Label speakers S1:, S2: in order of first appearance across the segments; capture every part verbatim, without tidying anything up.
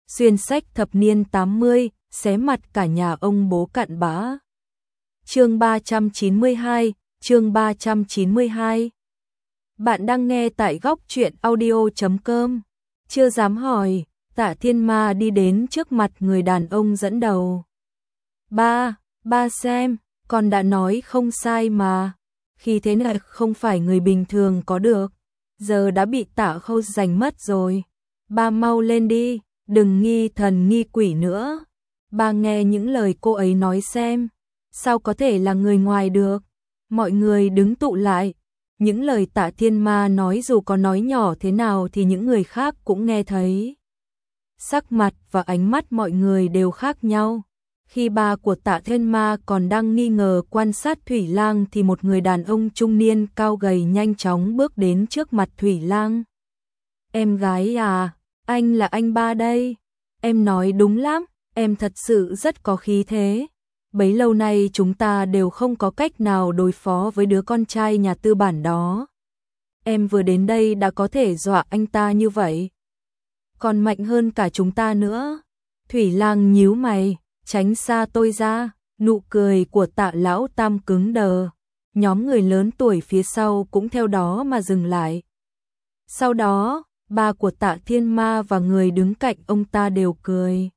S1: xuyên sách thập niên tám mươi, xé mặt cả nhà ông bố cặn bã. Chương ba trăm chín mươi hai, chương ba trăm chín mươi hai. Bạn đang nghe tại góc truyện audio chấm com. Chưa dám hỏi, Tạ Thiên Ma đi đến trước mặt người đàn ông dẫn đầu. Ba, ba xem, con đã nói không sai mà. Khi thế này không phải người bình thường có được. Giờ đã bị Tạ Khâu giành mất rồi. Ba mau lên đi, đừng nghi thần nghi quỷ nữa. Ba nghe những lời cô ấy nói xem. Sao có thể là người ngoài được? Mọi người đứng tụ lại. Những lời Tạ Thiên Ma nói dù có nói nhỏ thế nào thì những người khác cũng nghe thấy. Sắc mặt và ánh mắt mọi người đều khác nhau. Khi ba của Tạ Thiên Ma còn đang nghi ngờ quan sát Thủy Lang thì một người đàn ông trung niên cao gầy nhanh chóng bước đến trước mặt Thủy Lang. Em gái à, anh là anh ba đây. Em nói đúng lắm, em thật sự rất có khí thế. Bấy lâu nay chúng ta đều không có cách nào đối phó với đứa con trai nhà tư bản đó. Em vừa đến đây đã có thể dọa anh ta như vậy. Còn mạnh hơn cả chúng ta nữa. Thủy Lang nhíu mày, tránh xa tôi ra. Nụ cười của Tạ Lão Tam cứng đờ. Nhóm người lớn tuổi phía sau cũng theo đó mà dừng lại. Sau đó, ba của Tạ Thiên Ma và người đứng cạnh ông ta đều cười.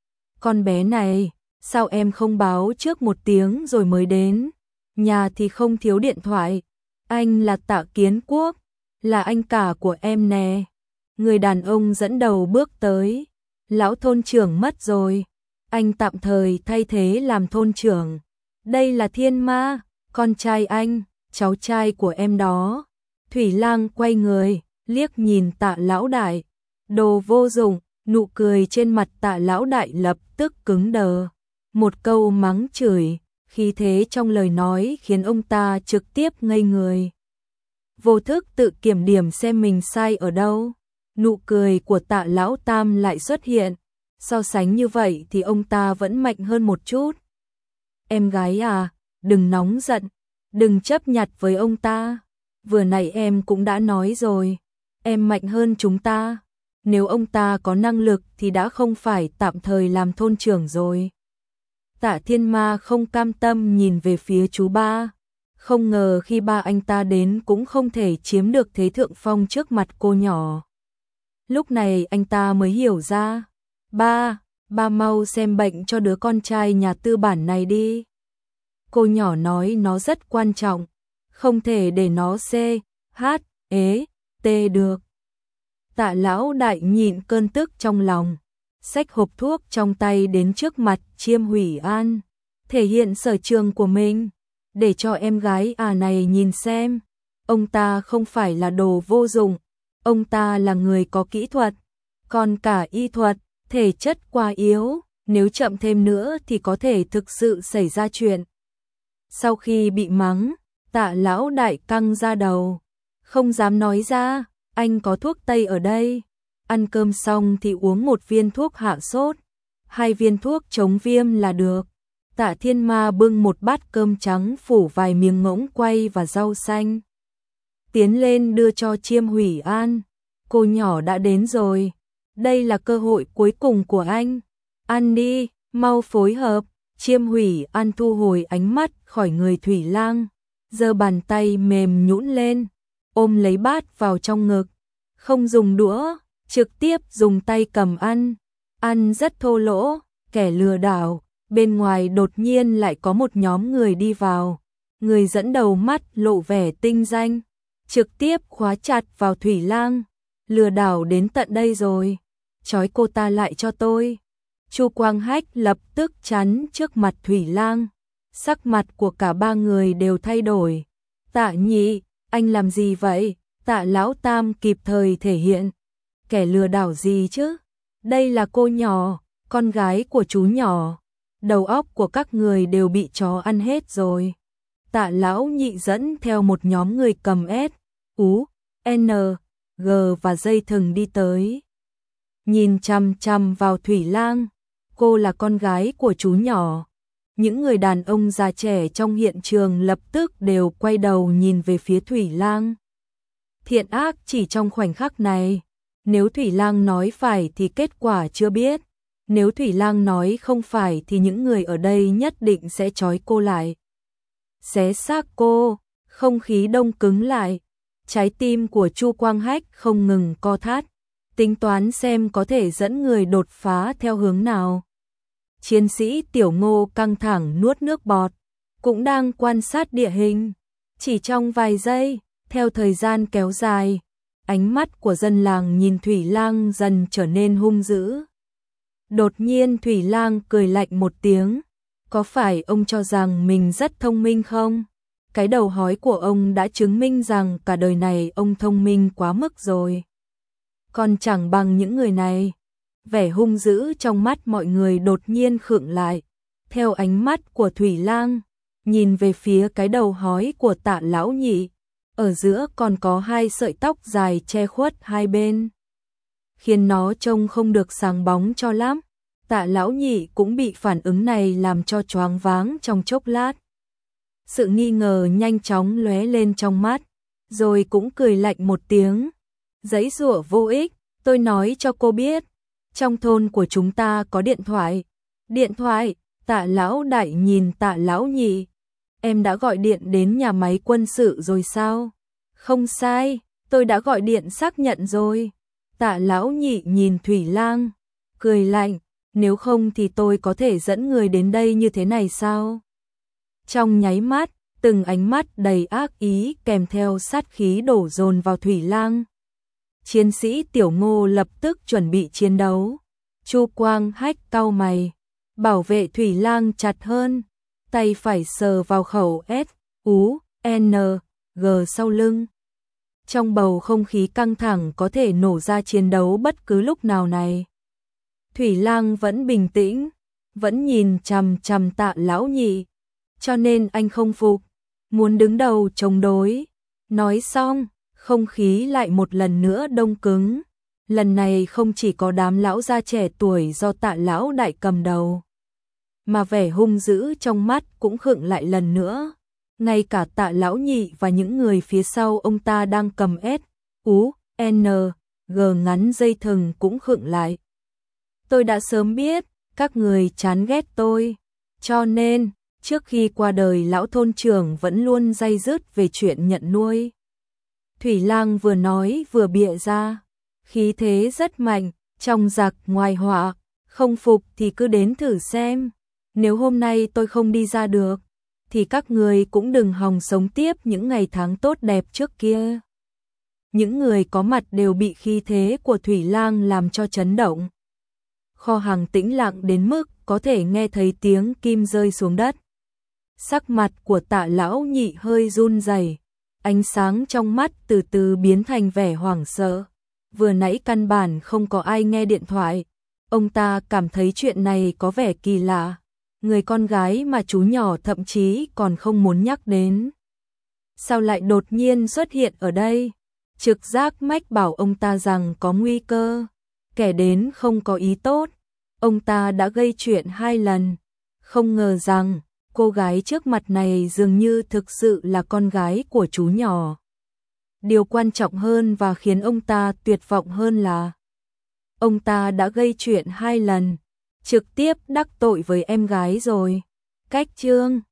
S1: Con bé này, sao em không báo trước một tiếng rồi mới đến? Nhà thì không thiếu điện thoại. Anh là Tạ Kiến Quốc, là anh cả của em nè. Người đàn ông dẫn đầu bước tới. Lão thôn trưởng mất rồi. Anh tạm thời thay thế làm thôn trưởng. Đây là Thiên Ma, con trai anh, cháu trai của em đó. Thủy Lang quay người, liếc nhìn Tạ Lão Đại. Đồ vô dụng, nụ cười trên mặt Tạ Lão Đại lập tức cứng đờ. Một câu mắng chửi, khí thế trong lời nói khiến ông ta trực tiếp ngây người. Vô thức tự kiểm điểm xem mình sai ở đâu. Nụ cười của Tạ Lão Tam lại xuất hiện. So sánh như vậy thì ông ta vẫn mạnh hơn một chút. Em gái à, đừng nóng giận, đừng chấp nhặt với ông ta. Vừa nãy em cũng đã nói rồi, em mạnh hơn chúng ta. Nếu ông ta có năng lực thì đã không phải tạm thời làm thôn trưởng rồi. Tạ Thiên Ma không cam tâm nhìn về phía chú ba. Không ngờ khi ba anh ta đến cũng không thể chiếm được thế thượng phong trước mặt cô nhỏ. Lúc này anh ta mới hiểu ra. Ba, ba mau xem bệnh cho đứa con trai nhà tư bản này đi. Cô nhỏ nói nó rất quan trọng. Không thể để nó C, H, ế, T được. Tạ Lão Đại nhịn cơn tức trong lòng. Xách hộp thuốc trong tay đến trước mặt Chiêm Hủy An. Thể hiện sở trường của mình. Để cho em gái à này nhìn xem. Ông ta không phải là đồ vô dụng. Ông ta là người có kỹ thuật. Còn cả y thuật, thể chất quá yếu. Nếu chậm thêm nữa thì có thể thực sự xảy ra chuyện. Sau khi bị mắng, Tạ Lão Đại căng ra đầu. Không dám nói ra, anh có thuốc tây ở đây. Ăn cơm xong thì uống một viên thuốc hạ sốt. Hai viên thuốc chống viêm là được. Tạ Thiên Ma bưng một bát cơm trắng phủ vài miếng ngỗng quay và rau xanh. Tiến lên đưa cho Chiêm Hủy An. Cô nhỏ đã đến rồi. Đây là cơ hội cuối cùng của anh. Ăn đi, mau phối hợp. Chiêm Hủy An thu hồi ánh mắt khỏi người Thủy Lang. Giơ bàn tay mềm nhũn lên. Ôm lấy bát vào trong ngực. Không dùng đũa, trực tiếp dùng tay cầm ăn. Ăn rất thô lỗ, kẻ lừa đảo. Bên ngoài đột nhiên lại có một nhóm người đi vào. Người dẫn đầu mắt lộ vẻ tinh danh. Trực tiếp khóa chặt vào Thủy Lang. Lừa đảo đến tận đây rồi. Trói cô ta lại cho tôi. Chu Quang Hách lập tức chắn trước mặt Thủy Lang. Sắc mặt của cả ba người đều thay đổi. Tạ Nhị, anh làm gì vậy? Tạ Lão Tam kịp thời thể hiện. Kẻ lừa đảo gì chứ? Đây là cô nhỏ, con gái của chú nhỏ. Đầu óc của các người đều bị chó ăn hết rồi. Tạ Lão Nhị dẫn theo một nhóm người cầm S, U, N, G và dây thừng đi tới. Nhìn chằm chằm vào Thủy Lang. Cô là con gái của chú nhỏ. Những người đàn ông già trẻ trong hiện trường lập tức đều quay đầu nhìn về phía Thủy Lang. Thiện ác chỉ trong khoảnh khắc này. Nếu Thủy Lang nói phải thì kết quả chưa biết, nếu Thủy Lang nói không phải thì những người ở đây nhất định sẽ trói cô lại, xé xác cô. Không khí đông cứng lại, trái tim của Chu Quang Hách không ngừng co thắt, tính toán xem có thể dẫn người đột phá theo hướng nào. Chiến sĩ Tiểu Ngô căng thẳng nuốt nước bọt, cũng đang quan sát địa hình. Chỉ trong vài giây, theo thời gian kéo dài, ánh mắt của dân làng nhìn Thủy Lang dần trở nên hung dữ. Đột nhiên Thủy Lang cười lạnh một tiếng, có phải ông cho rằng mình rất thông minh không? Cái đầu hói của ông đã chứng minh rằng cả đời này ông thông minh quá mức rồi. Còn chẳng bằng những người này. Vẻ hung dữ trong mắt mọi người đột nhiên khựng lại. Theo ánh mắt của Thủy Lang, nhìn về phía cái đầu hói của Tạ lão nhị. Ở giữa còn có hai sợi tóc dài che khuất hai bên, khiến nó trông không được sáng bóng cho lắm. Tạ lão nhị cũng bị phản ứng này làm cho choáng váng trong chốc lát. Sự nghi ngờ nhanh chóng lóe lên trong mắt, rồi cũng cười lạnh một tiếng. Giãy giụa vô ích, tôi nói cho cô biết, trong thôn của chúng ta có điện thoại. Điện thoại? Tạ lão đại nhìn Tạ lão nhị. Em đã gọi điện đến nhà máy quân sự rồi sao? Không sai, tôi đã gọi điện xác nhận rồi. Tạ lão nhị nhìn Thủy Lang, cười lạnh, nếu không thì tôi có thể dẫn người đến đây như thế này sao? Trong nháy mắt, từng ánh mắt đầy ác ý kèm theo sát khí đổ dồn vào Thủy Lang. Chiến sĩ Tiểu Ngô lập tức chuẩn bị chiến đấu. Chu Quang Hách cau mày, bảo vệ Thủy Lang chặt hơn, tay phải sờ vào khẩu S, U, N, G sau lưng. Trong bầu không khí căng thẳng có thể nổ ra chiến đấu bất cứ lúc nào này. Thủy Lang vẫn bình tĩnh, vẫn nhìn chằm chằm Tạ lão nhị, cho nên anh không phục, muốn đứng đầu chống đối. Nói xong, không khí lại một lần nữa đông cứng. Lần này không chỉ có đám lão gia trẻ tuổi do Tạ lão đại cầm đầu, mà vẻ hung dữ trong mắt cũng khựng lại lần nữa. Ngay cả Tạ lão nhị và những người phía sau ông ta đang cầm S, U, N, G ngắn dây thừng cũng khựng lại. Tôi đã sớm biết, các người chán ghét tôi, cho nên, trước khi qua đời lão thôn trưởng vẫn luôn day dứt về chuyện nhận nuôi. Thủy Lang vừa nói vừa bịa ra, khí thế rất mạnh, trong giặc ngoài họa, không phục thì cứ đến thử xem. Nếu hôm nay tôi không đi ra được, thì các người cũng đừng hòng sống tiếp những ngày tháng tốt đẹp trước kia. Những người có mặt đều bị khí thế của Thủy Lang làm cho chấn động. Kho hàng tĩnh lặng đến mức có thể nghe thấy tiếng kim rơi xuống đất. Sắc mặt của Tạ lão nhị hơi run rẩy, ánh sáng trong mắt từ từ biến thành vẻ hoảng sợ. Vừa nãy căn bản không có ai nghe điện thoại, ông ta cảm thấy chuyện này có vẻ kỳ lạ. Người con gái mà chú nhỏ thậm chí còn không muốn nhắc đến, sao lại đột nhiên xuất hiện ở đây? Trực giác mách bảo ông ta rằng có nguy cơ, kẻ đến không có ý tốt. Ông ta đã gây chuyện hai lần, không ngờ rằng cô gái trước mặt này dường như thực sự là con gái của chú nhỏ. Điều quan trọng hơn và khiến ông ta tuyệt vọng hơn là ông ta đã gây chuyện hai lần, trực tiếp đắc tội với em gái rồi. Cách chương